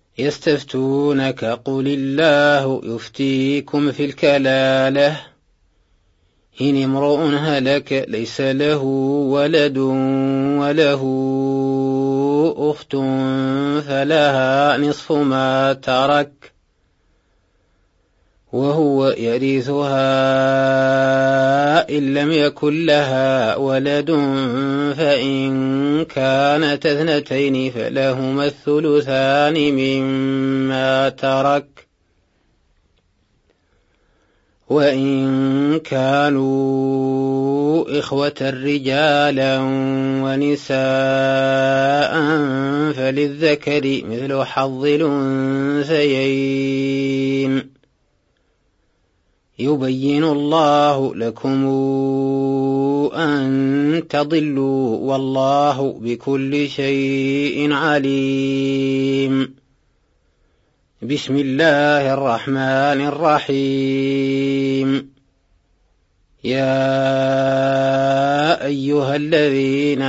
يستفتونك قل الله يفتيكم في الكلالة إن امرؤ هلك ليس له ولد وله أخت فلها نصف ما ترك وهو يرثها إن لم يكن لها ولد فإن كانت اثنتين فلهما الثلثان مما ترك وإن كانوا إخوة رجالا ونساء فللذكر مثل حظ الأنثيين يبين الله لكم أن تضلوا والله بكل شيء عليم. بسم الله الرحمن الرحيم. يا أيها الذين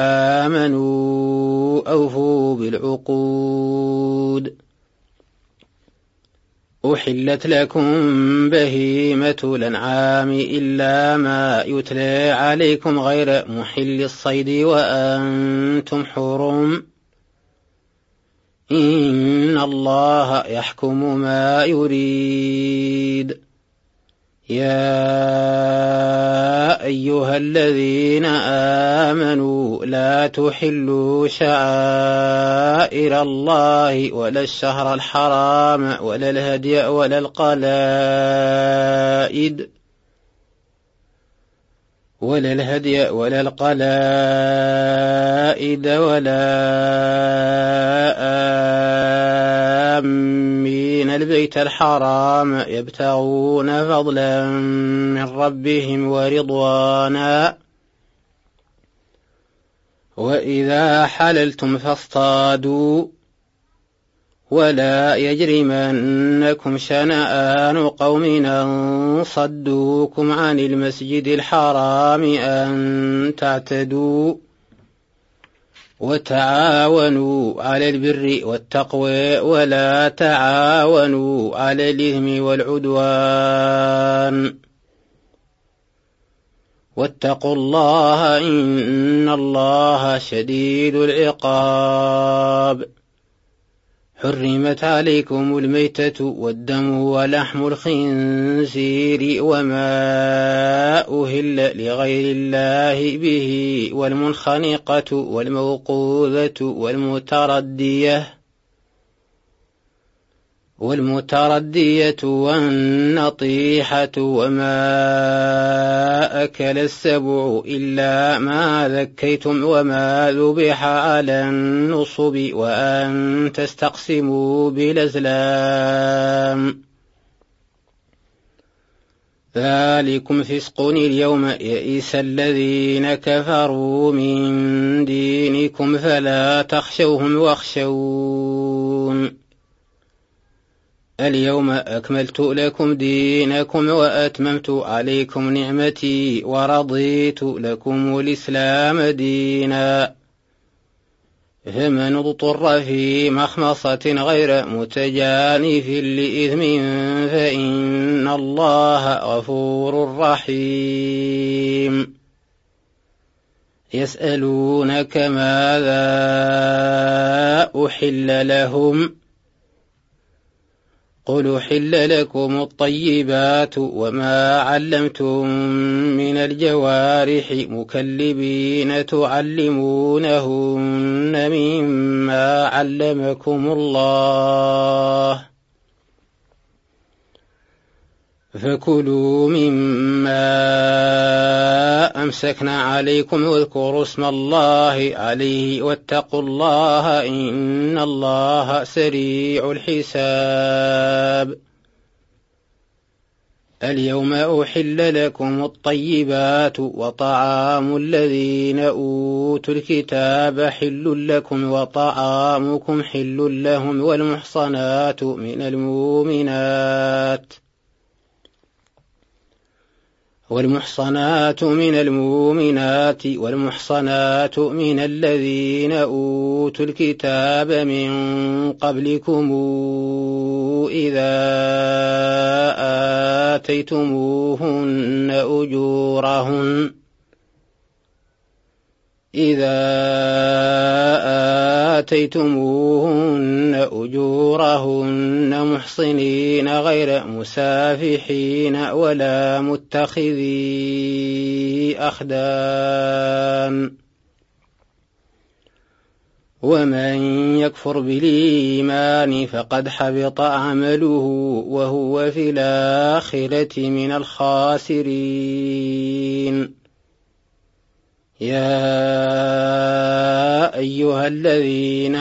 آمنوا أوفوا بالعقود أحلت لكم بهيمة الأنعام إلا ما يتلى عليكم غير محل الصيد وأنتم حرم إن الله يحكم ما يريد. يا أيها الذين آمنوا لا تحلوا شعائر الله ولا الشهر الحرام ولا الهدي ولا القلائد ولا آمين البيت الحرام يبتغون فضلا من ربهم ورضوانا وإذا حللتم فاصطادوا ولا يجرمنكم شنآن قوم أن صدوكم عن المسجد الحرام أن تعتدوا وتعاونوا على البر والتقوى ولا تعاونوا على الإثم والعدوان واتقوا الله إن الله شديد العقاب. حرمت عليكم الميتة والدم ولحم الخنزير وما أهل لغير الله به والمنخنقة والموقوذة والمتردية والنطيحة وما أكل السبع إلا ما ذكيتم وما ذبح على النصب وأن تستقسموا بالأزلام ذلكم فسق. اليوم يئس الذين كفروا من دينكم فلا تخشوهم واخشون. اليوم أكملت لكم دينكم وأتممت عليكم نعمتي ورضيت لكم الإسلام دينا فمن اضطر في مخمصة غير متجانف لإثم فإن الله غفور رحيم. يسألونك ماذا أحل لهم قل أحل لكم الطيبات وما علمتم من الجوارح مكلبين تعلمونهن مما علمكم الله فكلوا مما أمسكنا عليكم واذكروا اسم الله عليه واتقوا الله إن الله سريع الحساب. اليوم أحل لكم الطيبات وطعام الذين أوتوا الكتاب حل لكم وطعامكم حل لهم والمحصنات من المؤمنات والمحصنات من المؤمنات والمحصنات من الذين أوتوا الكتاب من قبلكم إذا آتيتموهن أجورهن محصنين غير مسافحين ولا متخذي أخدان ومن يكفر بالإيمان فقد حبط عمله وهو في الآخرة من الخاسرين. يا أيها الذين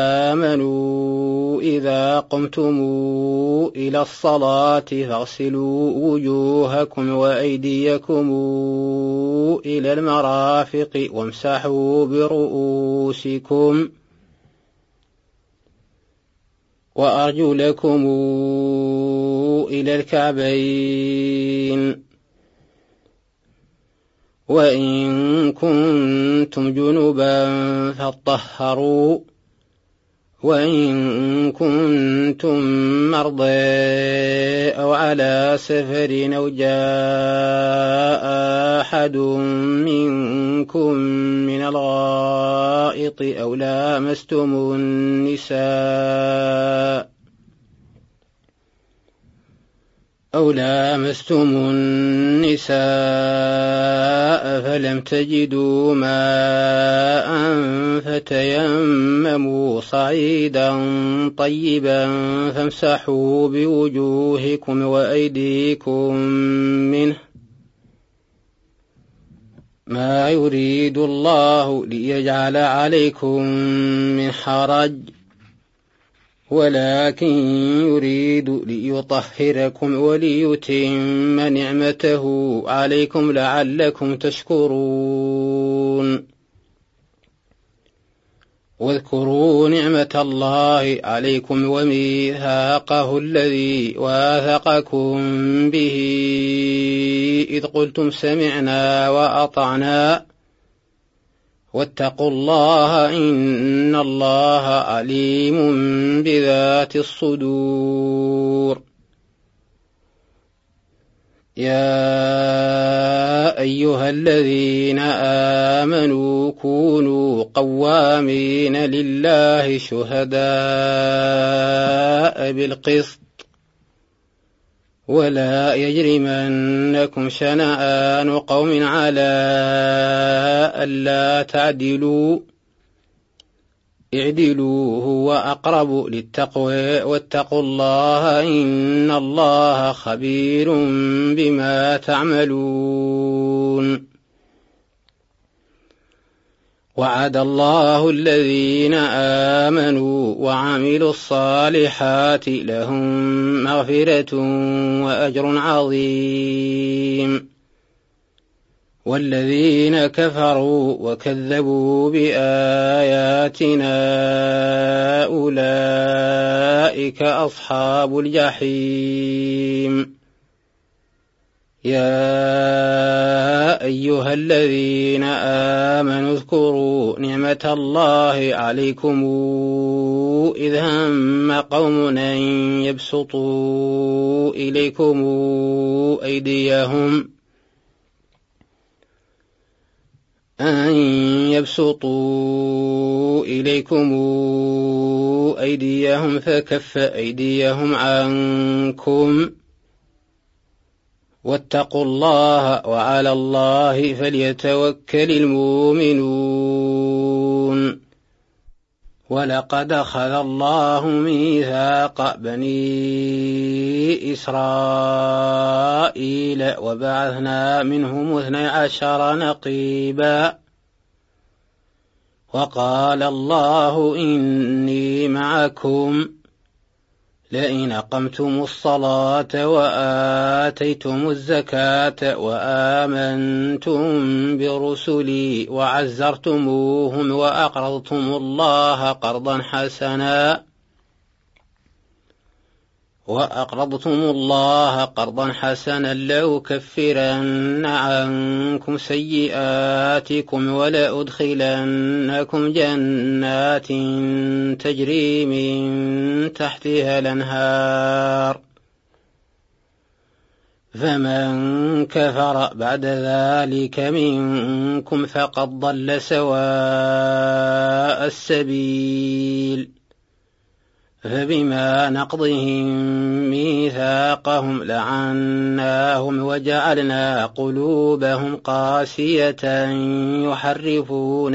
آمنوا إذا قمتم إلى الصلاة فاغسلوا وجوهكم وأيديكم إلى المرافق وامسحوا برؤوسكم وأرجلكم إلى الكعبين وإن كنتم جنبا فاطهروا وإن كنتم مرضى أو على سفر أو جاء أحد منكم من الغائط أو لامستم النساء فلم تجدوا ماء فتيمموا صعيدا طيبا فامسحوا بوجوهكم وأيديكم منه ما يريد الله ليجعل عليكم من حرج ولكن يريد ليطهركم وليتم نعمته عليكم لعلكم تشكرون. واذكروا نعمة الله عليكم وميثاقه الذي واثقكم به إذ قلتم سمعنا وأطعنا واتقوا الله إن الله عليم بذات الصدور. يا أيها الذين آمنوا كونوا قوامين لله شهداء بالقسط ولا يجرمنكم شنآن قوم على ألا تعدلوا اعدلوا هو أقرب للتقوى واتقوا الله إن الله خبير بما تعملون. وعد الله الذين آمنوا وعملوا الصالحات لهم مغفرة وأجر عظيم. والذين كفروا وكذبوا بآياتنا أولئك أصحاب الجحيم. يا أيها الذين آمنوا اذكروا نعمة الله عليكم إذ هم قوم أن يبسطوا إليكم أيديهم فكف أيديهم عنكم واتقوا الله وعلى الله فليتوكل المؤمنون. ولقد أخذ الله ميثاق بني إسرائيل وبعثنا منهم 12 نقيبا وقال الله إني معكم لئن أقمتم الصلاة وآتيتم الزكاة وآمنتم برسلي وعزرتموهم وأقرضتم الله قرضا حسنا وأقرضتم الله قرضا حسنا لأكفرن عنكم سيئاتكم ولأدخلنكم جنات تجري من تحتها الأنهار فمن كفر بعد ذلك منكم فقد ضل سواء السبيل فبما نقضهم ميثاقهم لعناهم وجعلنا قلوبهم قاسية يحرفون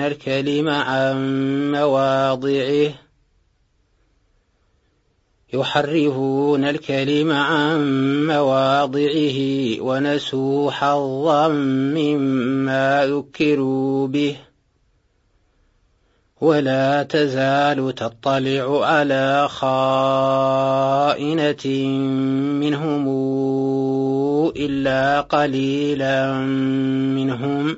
الكلم عن مواضعه ونسوا حظا مما ذكروا به ولا تزال تطلع على خائنة منهم إلا قليلا منهم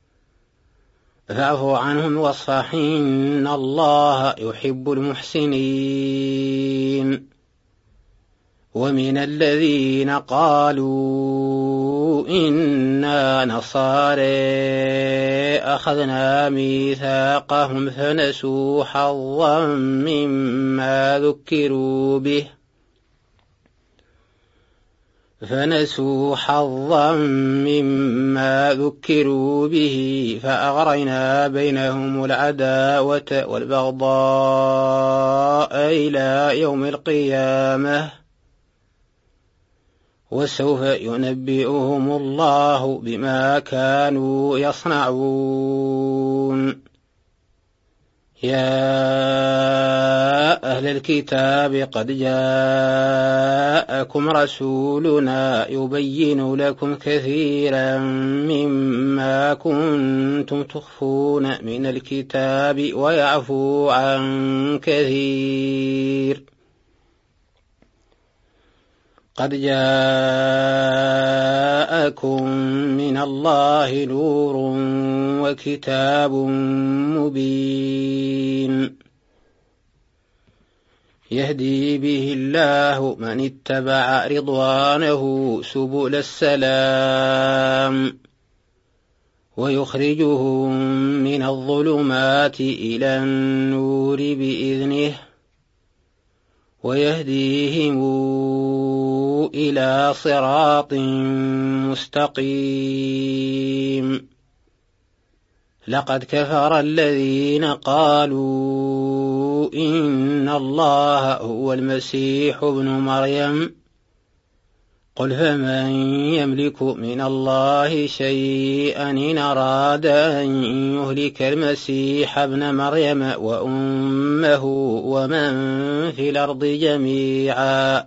فاعف عنهم واصفح إن الله يحب المحسنين. ومن الذين قالوا إنا نصارى أخذنا ميثاقهم فنسوا حظا مما ذكروا به فأغرينا بينهم العداوة والبغضاء إلى يوم القيامة وسوف ينبئهم الله بما كانوا يصنعون. يا أهل الكتاب قد جاءكم رسولنا يبين لكم كثيرا مما كنتم تخفون من الكتاب ويعفو عن كثير. قد جاءكم من الله نور وكتاب مبين يهدي به الله من اتبع رضوانه سبل السلام ويخرجهم من الظلمات إلى النور بإذنه ويهديهم إلى صراط مستقيم. لقد كفر الذين قالوا إن الله هو المسيح ابن مريم قل فمن يملك من الله شيئا إن أراد أن يهلك المسيح ابن مريم وأمه ومن في الأرض جميعا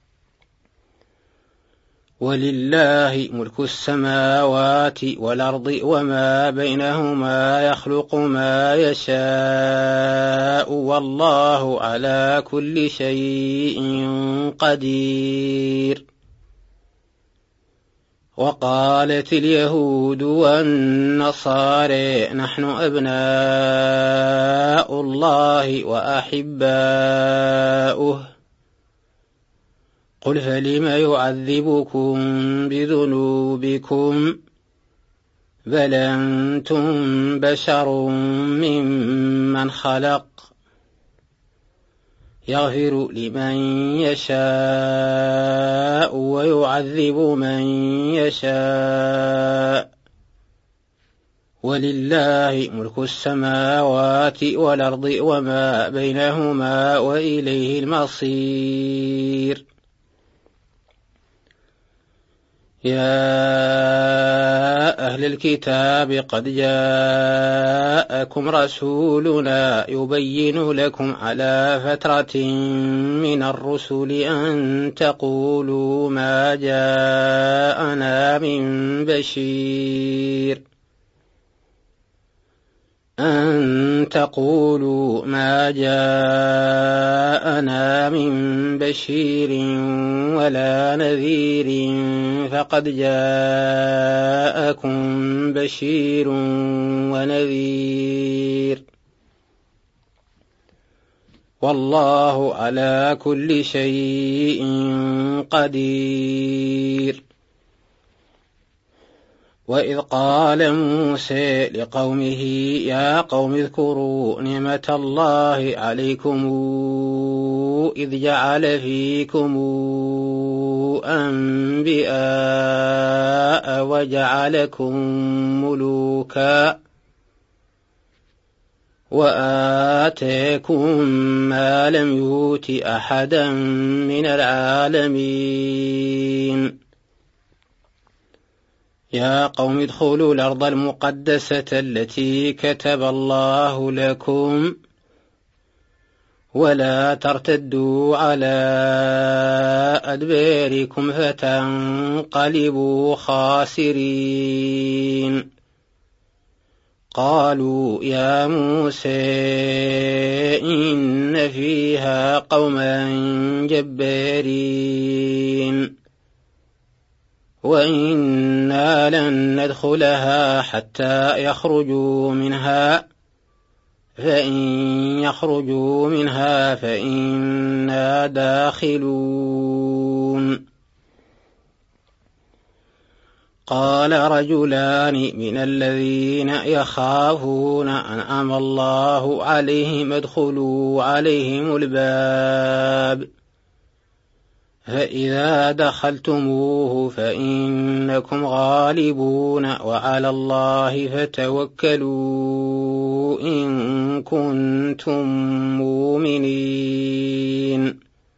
ولله ملك السماوات والأرض وما بينهما يخلق ما يشاء والله على كل شيء قدير. وقالت اليهود والنصارى نحن أبناء الله وأحباؤه قل فلم يعذبكم بذنوبكم بل أنتم بشر ممن خلق يغفر لمن يشاء ويعذب من يشاء ولله ملك السماوات والأرض وما بينهما وإليه المصير. يا أهل الكتاب قد جاءكم رسولنا يبين لكم على فترة من الرسل أن تقولوا ما جاءنا من بشير ولا نذير فقد جاءكم بشير ونذير والله على كل شيء قدير. وإذ قال موسى لقومه يا قوم اذكروا نعمة الله عليكم إذ جعل فيكم أنبياء وجعلكم ملوكا وآتاكم ما لم يؤت أحدا من العالمين. يا قوم ادخلوا الأرض المقدسة التي كتب الله لكم ولا ترتدوا على أدباركم فتنقلبوا خاسرين. قالوا يا موسى إن فيها قوما جبارين وإنا لن ندخلها حتى يخرجوا منها فإن يخرجوا منها فإنا داخلون. قال رجلان من الذين يخافون أنعم الله عليهم ادخلوا عليهم الباب فإذا دخلتموه فإنكم غالبون وعلى الله فتوكلوا إن كنتم مؤمنين.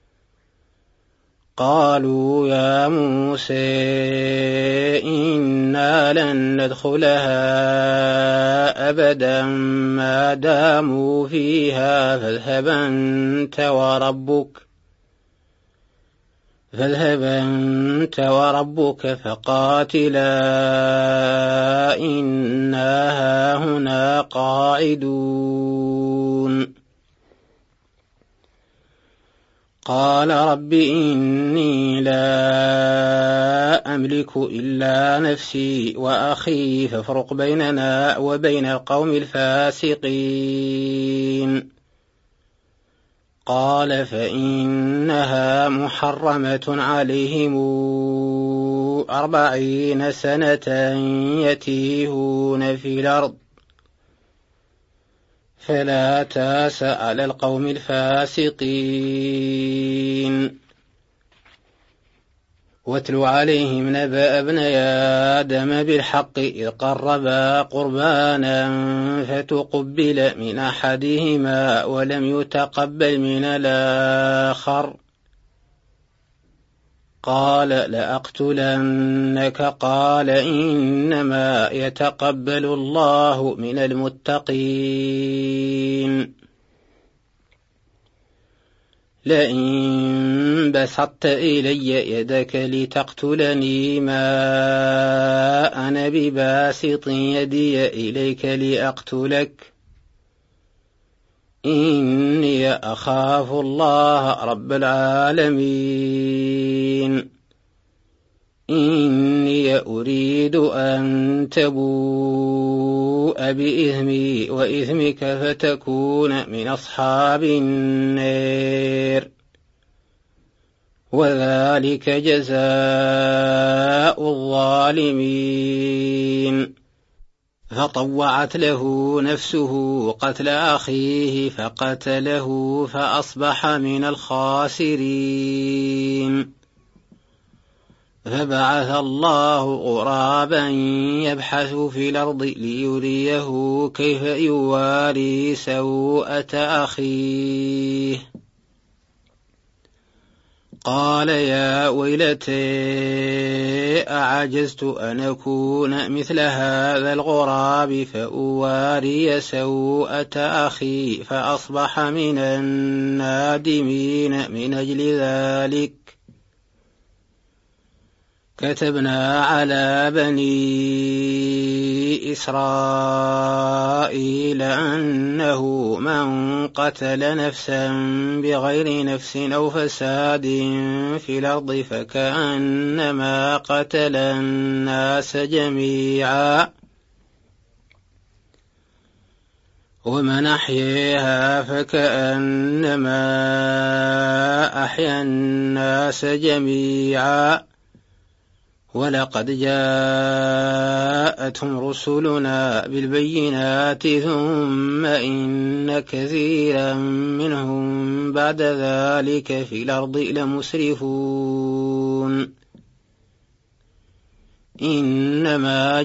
قالوا يا موسى إنا لن ندخلها أبدا ما داموا فيها فاذهب أنت وربك فقاتلا إنا هاهنا قاعدون. قال رب إني لا أملك إلا نفسي وأخي فافرق بيننا وبين القوم الفاسقين. قال فإنها محرمة عليهم 40 سنة يتيهون في الأرض فلا تاس على القوم الفاسقين. واتل عليهم نبأ ابني آدم بالحق إذ قربا قربانا فتقبل من أحدهما ولم يتقبل من الآخر قال لأقتلنك قال إنما يتقبل الله من المتقين. لئن بسطت إلي يدك لتقتلني ما أنا بباسط يدي إليك لأقتلك إني أخاف الله رب العالمين. إني أريد أن تبوء بإثمي وإثمك فتكون من أصحاب النار وذلك جزاء الظالمين. فطوعت له نفسه قتل أخيه فقتله فأصبح من الخاسرين. فبعث الله غرابا يبحث في الأرض ليريه كيف يواري سوءة أخيه. قال يا ويلتى أعجزت أن أكون مثل هذا الغراب فأواري سوءة أخي فأصبح من النادمين. من أجل ذلك كتبنا على بني إسرائيل أنه من قتل نفسا بغير نفس أو فساد في الأرض فكأنما قتل الناس جميعا ومن أحياها فكأنما أحيا الناس جميعا ولقد جاءتهم رسلنا بالبينات ثم إن كثيرا منهم بعد ذلك في الأرض لمسرفون إنما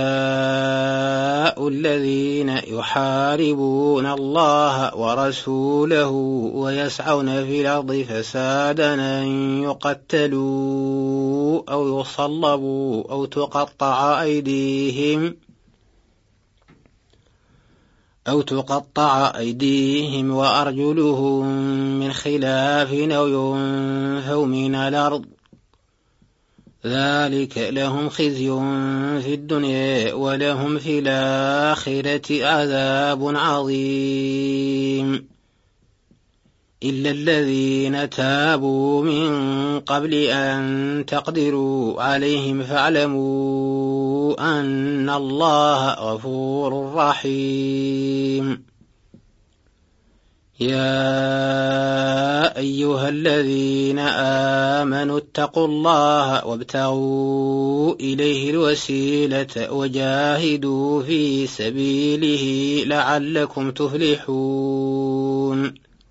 جزاء الذين يحاربون الله ورسوله ويسعون في الأرض فسادا أن يقتلوا أو يصلبوا أو تقطع أيديهم وأرجلهم من خلاف أو ينفوا من الأرض ذلك لهم خزي في الدنيا ولهم في الآخرة عذاب عظيم إلا الذين تابوا من قبل أن تقدروا عليهم فاعلموا أن الله غفور رحيم يا أيها الذين آمنوا اتقوا الله وابتغوا إليه الوسيلة وجاهدوا في سبيله لعلكم تفلحون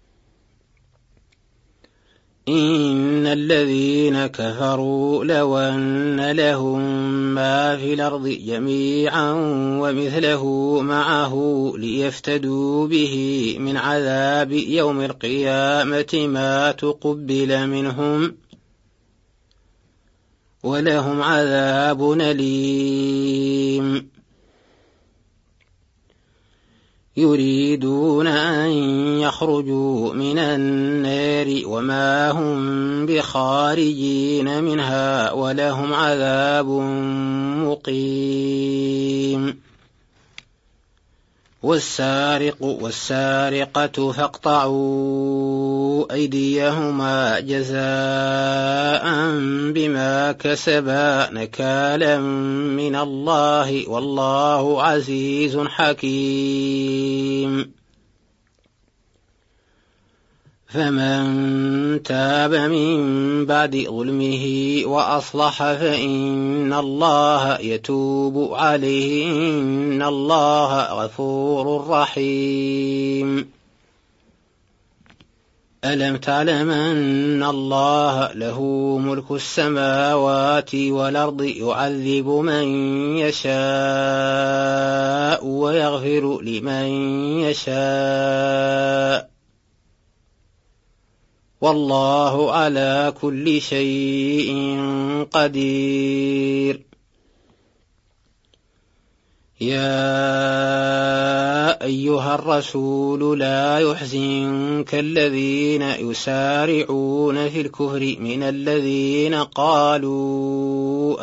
إن الذين كفروا لو أن لهم ما في الأرض جميعا ومثله معه ليفتدوا به من عذاب يوم القيامة ما تقبل منهم ولهم عذاب أليم يريدون أن يخرجوا من النار وما هم بخارجين منها ولهم عذاب مقيم والسارق والسارقة فاقطعوا أيديهما جزاء بما كسبا نكالا من الله والله عزيز حكيم فمن تاب من بعد ظلمه وأصلح فإن الله يتوب عليه إن الله غفور رحيم ألم تعلم أن الله له ملك السماوات والأرض يعذب من يشاء ويغفر لمن يشاء والله على كل شيء قدير يا أيها الرسول لا يحزنك الذين يسارعون في الكفر من الذين قالوا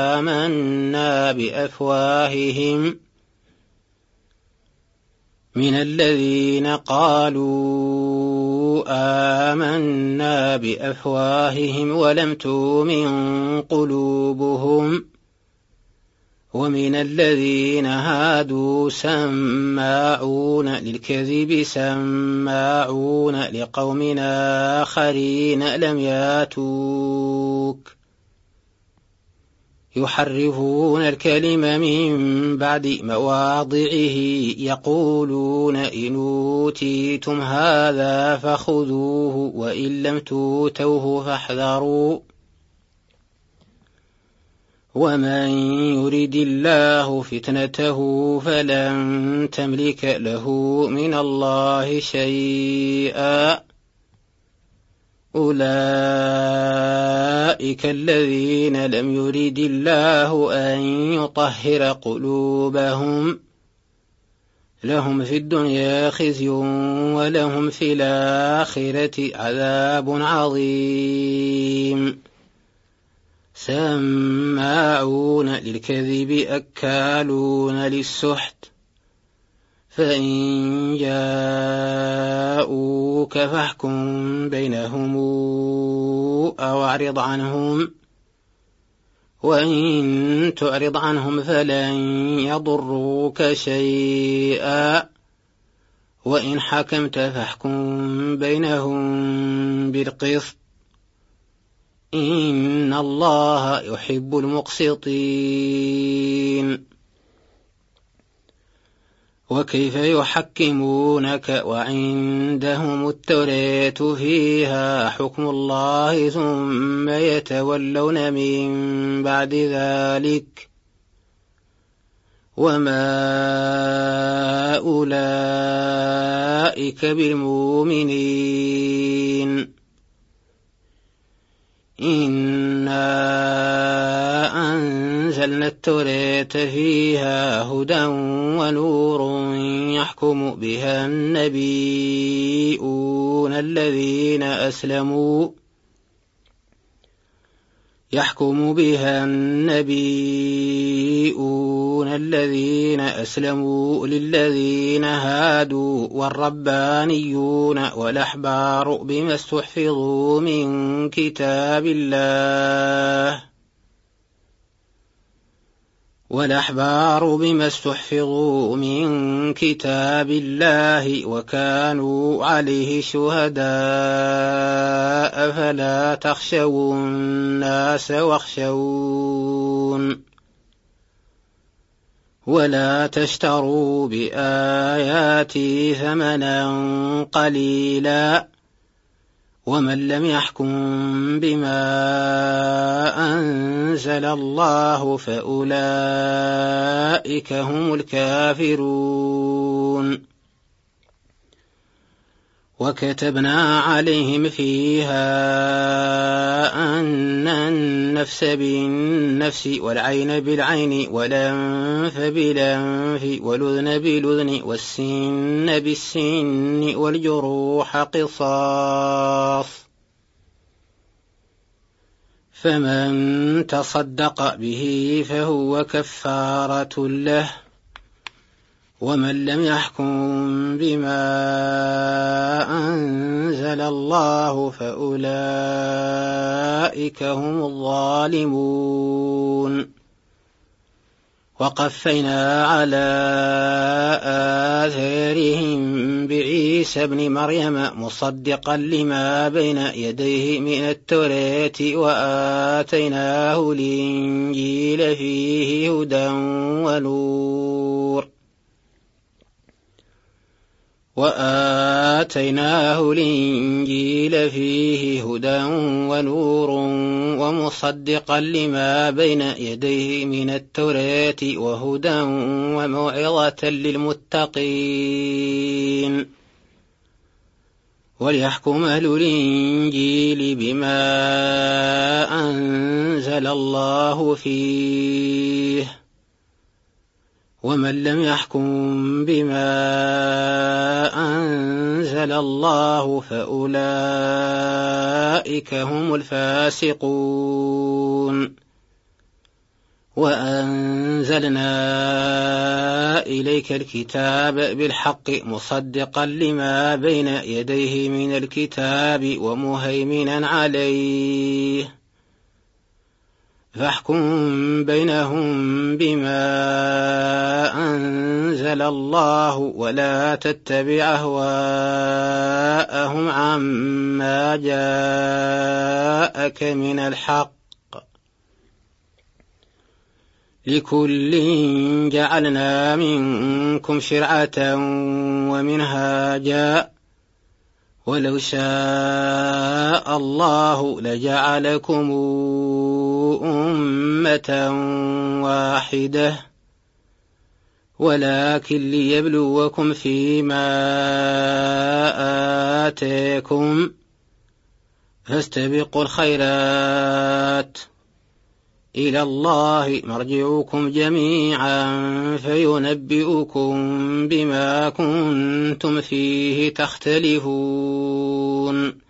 آمنا بأفواههم ولم تؤمن قلوبهم ومن الذين هادوا سماعون للكذب سماعون لقوم آخرين لم ياتوك يحرفون الكلم من بعد مواضعه يقولون إن أوتيتم هذا فخذوه وإن لم تؤتوه فاحذروا ومن يرد الله فتنته فلن تملك له من الله شيئا أولئك الذين لم يرد الله أن يطهر قلوبهم لهم في الدنيا خزي ولهم في الآخرة عذاب عظيم سماعون للكذب أكالون للسحت فإن جاءوك فاحكم بينهم أو أعرض عنهم وإن تعرض عنهم فلن يضروك شيئا وإن حكمت فاحكم بينهم بالقسط إن الله يحب المقسطين. وكيف يحكمونك وعندهم التوراة فيها حكم الله ثم يتولون من بعد ذلك وما أولئك بالمؤمنين. إنا أنزلنا التوراة فيها هدى ونور يحكم بها النبيون الذين أسلموا للذين هادوا والربانيون والأحبار بما استحفظوا من كتاب الله وكانوا عليه شهداء فلا تخشوا الناس واخشون ولا تشتروا بآياتي ثمنا قليلا ومن لم يحكم بما أنزل الله فأولئك هم الكافرون. وكتبنا عليهم فيها أن النفس بالنفس والعين بالعين والأنف بالأنف والأذن بالأذن والسن بالسن والجروح قصاص فمن تصدق به فهو كفارة له ومن لم يحكم بما أنزل الله فأولئك هم الظالمون. وقفينا على آثارهم بعيسى ابن مريم مصدقا لما بين يديه من التوراة وآتيناه الإنجيل فيه هدى ونور ومصدقا لما بين يديه من التوراة وهدى وموعظة للمتقين. وليحكم أهل الإنجيل بما أنزل الله فيه ومن لم يحكم بما أنزل الله فأولئك هم الفاسقون. وأنزلنا إليك الكتاب بالحق مصدقا لما بين يديه من الكتاب ومهيمنا عليه فاحكم بينهم بما أنزل الله ولا تتبع أهواءهم عما جاءك من الحق لكل جعلنا منكم شرعة ومنهاجا ولو شاء الله لجعلكم أمة واحدة ولكن ليبلوكم فيما آتاكم فاستبقوا الخيرات إلى الله مرجعكم جميعا فينبئكم بما كنتم فيه تختلفون.